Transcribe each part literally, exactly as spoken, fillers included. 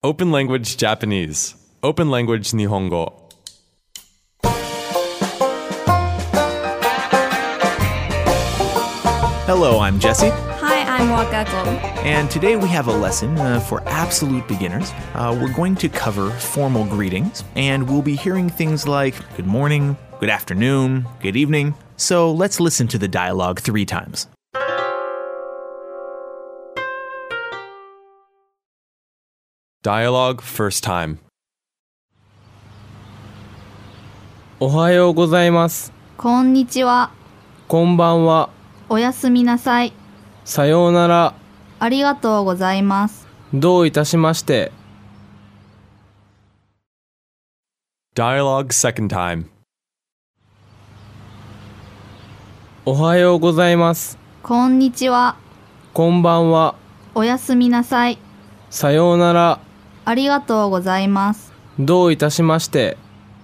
Open Language Japanese. Open Language Nihongo. Hello, I'm Jesse. Hi, I'm Wakako. And today we have a lesson uh, for absolute beginners. Uh, we're going to cover formal greetings, and we'll be hearing things like good morning, good afternoon, good evening. So let's listen to the dialogue three times. Dialogue first time. おはようございます。 こんにちは。 こんばんは。 おやすみなさい。 さようなら。 ありがとうございます。 どういたしまして。 Dialogue second time. おはようございます。 こんにちは。 こんばんは。 おやすみなさい。 さようなら。 ありがとうございます。 どういたしまして。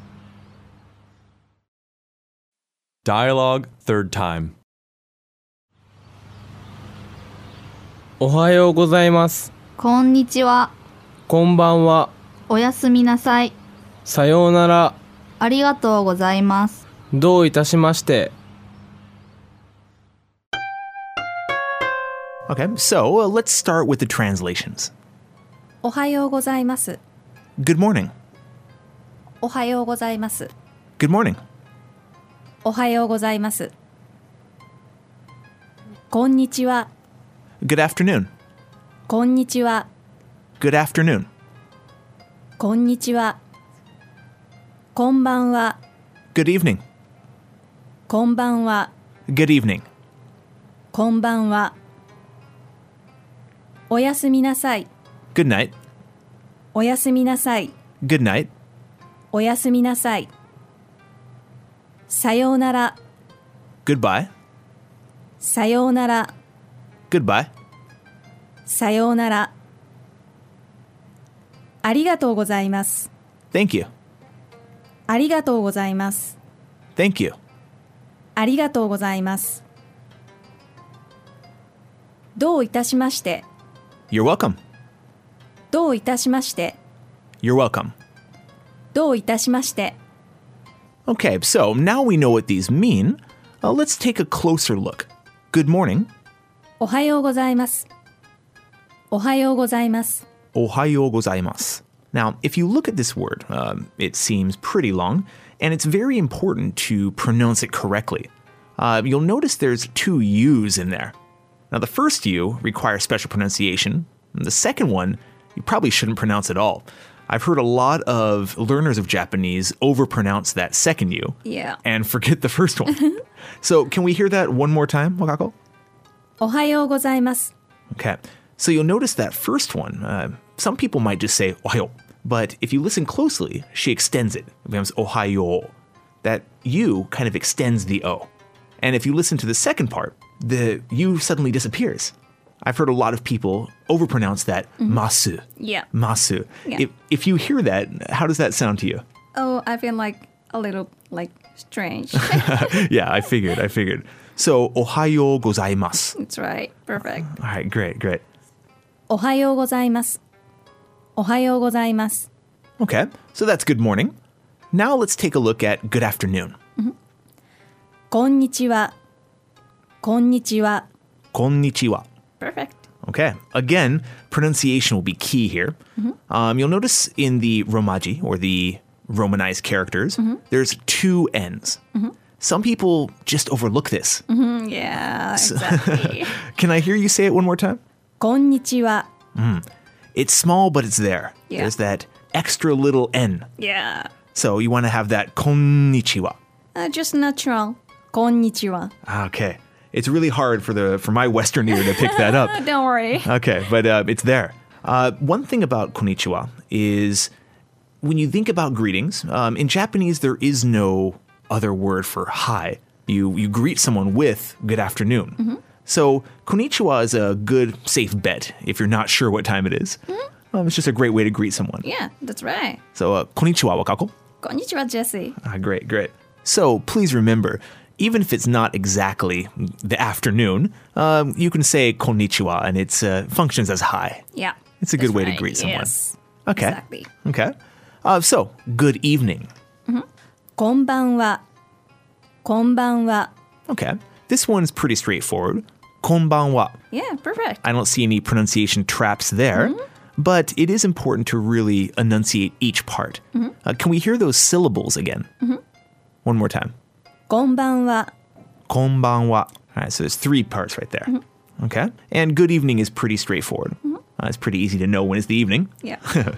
Dialogue third time. おはようございます。 こんにちは。 こんばんは。 おやすみなさい。 さようなら。 ありがとうございます。 どういたしまして。 Okay, so uh, let's start with the translations. おはようございます。 Good morning. おはようございます。 Good morning. おはようございます。こんにちは。 Good afternoon. こんにちは。 Good afternoon. こんにちは。こんばんは。 Good evening. こんばんは。 Good evening. こんばんは。おやすみなさい。 Good night. おやすみなさい。 Good night. おやすみなさい。さようなら。 Goodbye. さようなら。 Goodbye. さようなら。ありがとうございます。 Thank you. ありがとうございます。 Thank you. ありがとうございます。どういたしまして。 You're welcome. どういたしまして。 You're welcome. どういたしまして。 Okay, so now we know what these mean. Uh, let's take a closer look. Good morning. おはようございます。おはようございます。 Ohayo gozaimasu. Now, if you look at this word, um, it seems pretty long, and it's very important to pronounce it correctly. Uh, you'll notice there's two U's in there. Now, the first U requires special pronunciation, and the second one, you probably shouldn't pronounce at all. I've heard a lot of learners of Japanese overpronounce that second U Yeah. and forget the first one. So, can we hear that one more time, Wakako? おはようございます。 Okay, so you'll notice that first one, uh, some people might just say ohayo, but if you listen closely, she extends it. It becomes ohayo. That U kind of extends the O. And if you listen to the second part, the U suddenly disappears. I've heard a lot of people overpronounce that masu. Yeah. Masu. Yeah. If, if you hear that, how does that sound to you? Oh, I feel like a little like strange. Yeah, I figured, I figured. So, ohayo gozaimasu. That's right. Perfect. All right, great, great. おはようございます。おはようございます。 Okay, so that's good morning. Now let's take a look at good afternoon. こんにちは。こんにちは。 Konnichiwa. Perfect. Okay, again, pronunciation will be key here. Um, you'll notice in the Romaji, or the Romanized characters, there's two N's. Some people just overlook this. Yeah, exactly. Can I hear you say it one more time? こんにちは。 It's small, but it's there. Yeah. There's that extra little N. Yeah. So you want to have that konnichiwa. Uh, just natural. こんにちは。 Okay. It's really hard for the for my Western ear to pick that up. Don't worry. Okay, but uh, it's there. Uh, one thing about konnichiwa is when you think about greetings, um, in Japanese, there is no other word for hi. You, you greet someone with good afternoon. Mm-hmm. So konnichiwa is a good, safe bet if you're not sure what time it is. Mm-hmm. Um, it's just a great way to greet someone. Yeah, that's right. So uh, konnichiwa, wakako. こんにちは、Jesse. Ah, great, great. So please remember, even if it's not exactly the afternoon, um, you can say konnichiwa and it uh, functions as hi. Yeah. It's a good that's way right. to greet someone. Yes. Okay. Exactly. Okay. Uh, so, good evening. こんばんは。こんばんは。 Okay. This one's pretty straightforward. Konbanwa. Yeah, perfect. I don't see any pronunciation traps there, but it is important to really enunciate each part. Uh, can we hear those syllables again? One more time. こんばんは。 Konbanwa. All right, so there's three parts right there. Okay. And good evening is pretty straightforward. Uh, it's pretty easy to know when it's the evening. Yeah.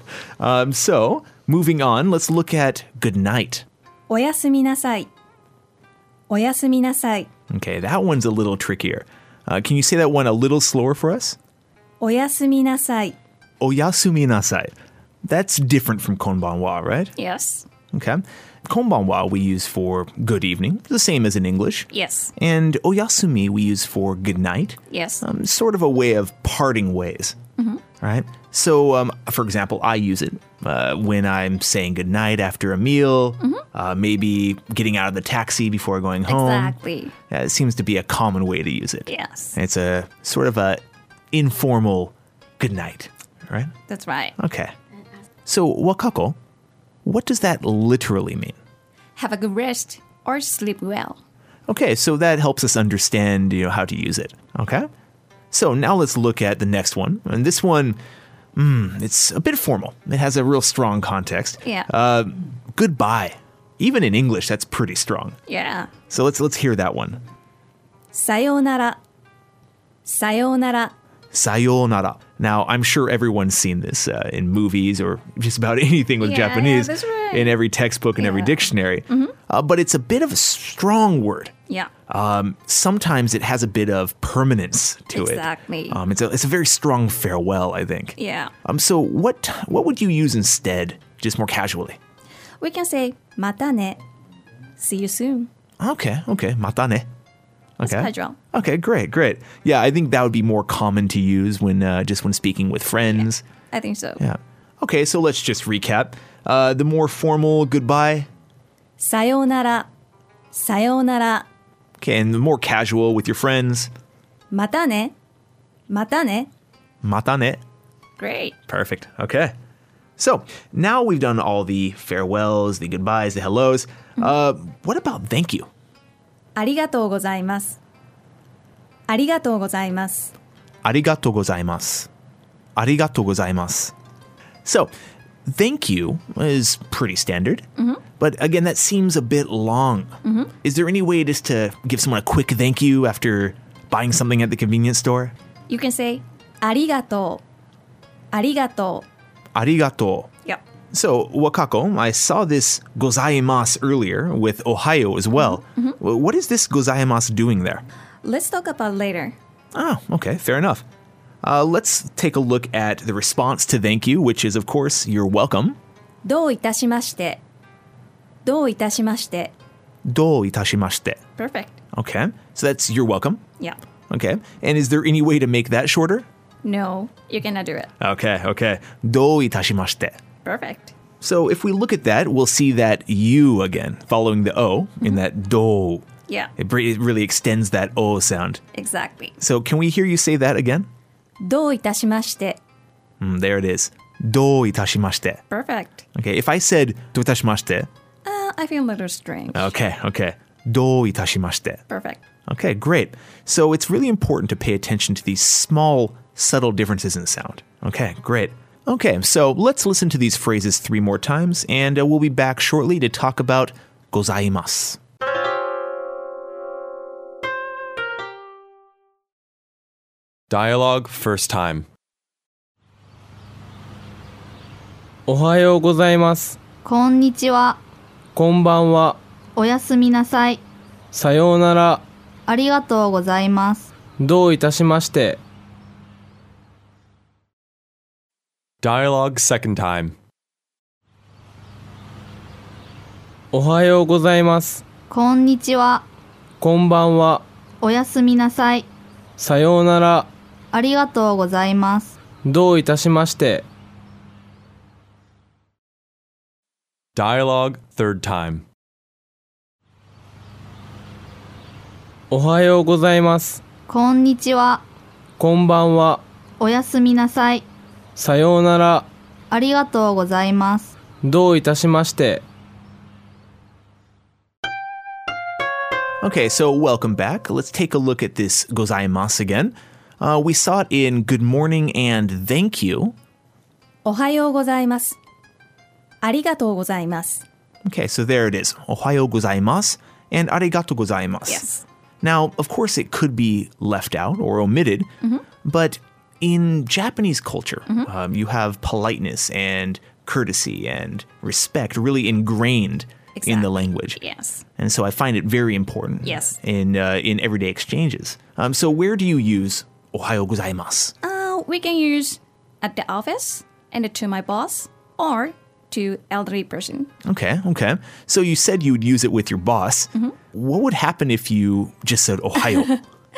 Um, so, moving on, let's look at good night. おやすみなさい。おやすみなさい。 Okay, that one's a little trickier. Uh, can you say that one a little slower for us? おやすみなさい。 Oyasumi nasai. That's different from konbanwa, right? Yes. Okay. Konbanwa we use for good evening, the same as in English. Yes. And oyasumi we use for good night. Yes. Um, sort of a way of parting ways. Right? So, um, for example, I use it uh, when I'm saying goodnight after a meal, uh, maybe getting out of the taxi before going home. Exactly. Yeah, it seems to be a common way to use it. Yes. It's a sort of a informal goodnight, right? That's right. Okay. So, wakako, what does that literally mean? Have a good rest or sleep well. Okay, so that helps us understand, you know, how to use it. Okay? So now let's look at the next one. And this one, mm, it's a bit formal. It has a real strong context. Yeah. Uh, goodbye. Even in English, that's pretty strong. Yeah. So let's let's hear that one. さようなら。さようなら。 Sayonara. Now, I'm sure everyone's seen this uh, in movies or just about anything with Yeah, Japanese, that's right. in every textbook and every Yeah. dictionary. Uh, but it's a bit of a strong word. Yeah. Um, sometimes it has a bit of permanence to Exactly. it. Um, it's a it's a very strong farewell, I think. Yeah. Um, so what what would you use instead, just more casually? We can say またね. See you soon. Okay, okay, matane. That's Okay. casual. Okay, great, great. Yeah, I think that would be more common to use when uh, just when speaking with friends. I think so. Yeah. Okay, so let's just recap. Uh, the more formal goodbye. さようなら。さようなら。 Okay, and the more casual with your friends. またね。またね。 Matane. Great. Perfect. Okay. So now we've done all the farewells, the goodbyes, the hellos. Uh, what about thank you? ありがとうございます。ありがとうございます。 Arigato gozaimasu. Arigato gozaimasu. So, thank you is pretty standard. But again, that seems a bit long. Is there any way just to give someone a quick thank you after buying something at the convenience store? You can say ありがとう。ありがとう。 Arigato. Yep. So, Wakako, I saw this gozaimasu earlier with Ohio as well. W- What is this gozaimasu doing there? Let's talk about later. Oh, okay, fair enough. Uh, let's take a look at the response to thank you, which is, of course, you're welcome. どういたしまして。どういたしまして。 Do itashimashite. Perfect. Okay, so that's you're welcome. Yeah. Okay, and is there any way to make that shorter? No, you cannot do it. Okay, okay. Do itashimashite. Perfect. So if we look at that, we'll see that you again, following the O in that do. Yeah, It, br- it really extends that O sound. exactly. So can we hear you say that again? どういたしまして。 Mm, there it is. Do itashimashite. Perfect. Okay, if I said do itashimashite, Uh, I feel a little strange. okay, okay. Do itashimashite. Perfect. Okay, great. So it's really important to pay attention to these small, subtle differences in sound. Okay, great. Okay, so let's listen to these phrases three more times, and uh, we'll be back shortly to talk about gozaimasu. Dialogue first time. おはようございます。 こんにちは。 こんばんは。 おやすみなさい。 さようなら。 ありがとうございます。 どういたしまして。 Dialogue second time. おはようございます。 こんにちは。 こんばんは。 おやすみなさい。 さようなら。 ありがとうございます。 どういたしまして。 Dialogue third time. おはようございます。 こんにちは。 こんばんは。 おやすみなさい。 さようなら。 あありがとうございます。 どういたしまして。 Okay, so welcome back. Let's take a look at this gozaimasu again. Uh, we saw it in good morning and thank you. おはようございます。ありがとうございます。 Okay, so there it is. Ohayou gozaimasu and arigatou gozaimasu. Yes. Now, of course, it could be left out or omitted, but in Japanese culture, um, you have politeness and courtesy and respect really ingrained in the Exactly. language. Yes. And so I find it very important Yes. in uh, in everyday exchanges. Um, so where do you use ohayou gozaimasu? Uh, we can use at the office and to my boss or to elderly person. Okay, okay. So you said you would use it with your boss. What would happen if you just said ohayou?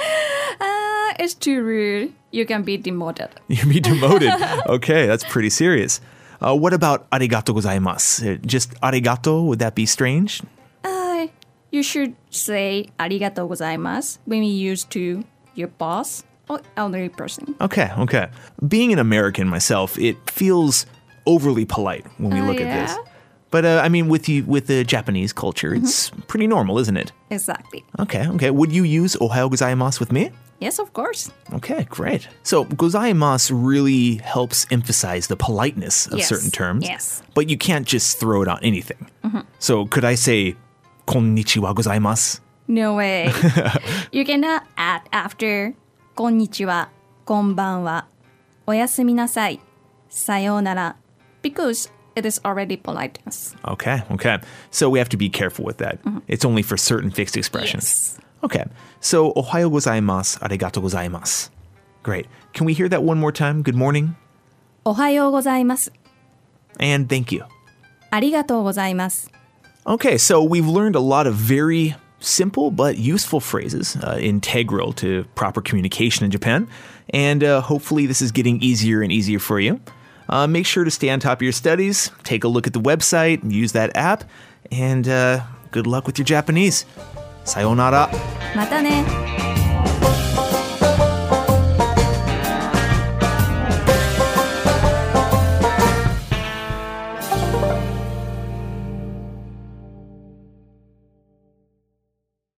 Uh, it's too rude. You can be demoted. You'd be demoted. Okay, that's pretty serious. Uh, what about arigatou gozaimasu? Uh, Just arigato, would that be strange? Uh, you should say ありがとうございます when you use to your boss or elderly person. Okay, okay. Being an American myself, it feels overly polite when we Oh, look yeah? at this. But uh, I mean, with the with the Japanese culture, it's pretty normal, isn't it? Exactly. Okay, okay. Would you use ohayou gozaimasu with me? Yes, of course. Okay, great. So gozaimasu really helps emphasize the politeness of Yes, certain terms. yes. But you can't just throw it on anything. So could I say konnichiwa gozaimasu? No way. You cannot add after こんにちは、こんばんは、おやすみなさい、さようなら because it is already politeness. Okay, okay. So we have to be careful with that. It's only for certain fixed expressions. Yes. Okay. So ohayou gozaimasu, arigatou gozaimasu. Great. Can we hear that one more time? Good morning おはようございます。 and thank you. ありがとうございます。 Okay, so we've learned a lot of very simple but useful phrases uh, integral to proper communication in Japan. And uh, hopefully this is getting easier and easier for you. Uh, make sure to stay on top of your studies, take a look at the website, use that app, and uh, good luck with your Japanese. Sayonara. またね。